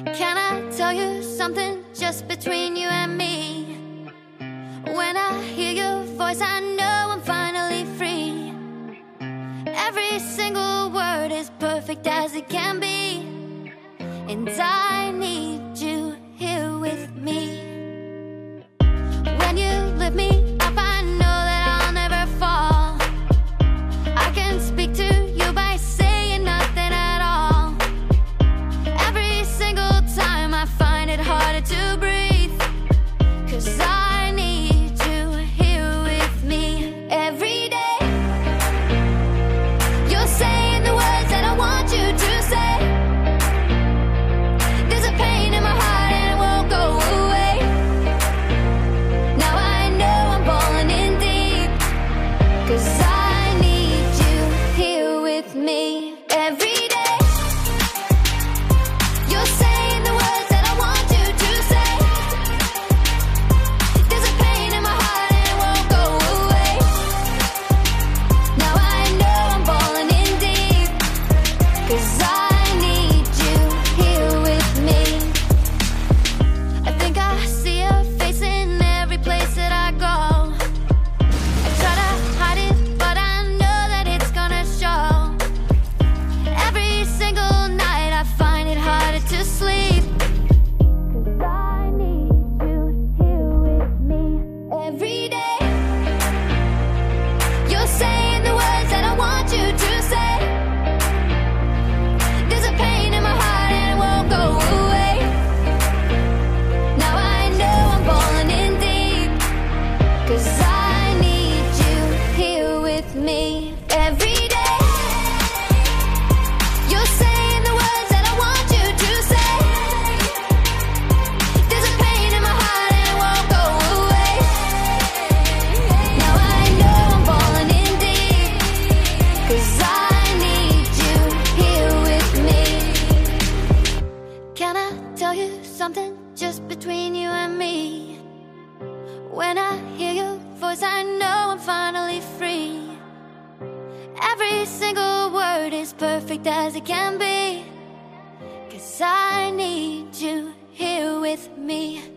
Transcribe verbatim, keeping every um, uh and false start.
Can I tell you something just between you and me? When I hear your voice, I know I'm finally free. Every single word is perfect as it can be, and I need you here with me. When you lift me up, I know that I'll never fall. I can speak to you by saying nothing at all. Every single time I find it harder to breathe, 'cause I need you here with me every day. You're saying the words that I want you to say. There's a pain in my heart and it won't go away. Now I know I'm falling in deep, 'cause I need you here with me every day. You're saying the words that I want you to say. There's a pain in my heart and it won't go away. Now I know I'm falling in deep, 'cause I need you here with me. I think I see your face in every place that I go. I try to hide it, but I know that it's gonna show. Every single night I find it harder to sleep, 'cause I need you here with me every day. You're saying the words that I want you to say. There's a pain in my heart and it won't go away. Now I know I'm falling in deep, 'cause I need you here with me every day. You're saying the words that I want you to say. There's a pain in my heart and it won't go away. Now I know I'm falling in deep, 'cause I need you here with me. Can I tell you something just between you and me? When I hear your voice, I know I'm finally free. Every single word is perfect as it can be, 'cause I need you here with me.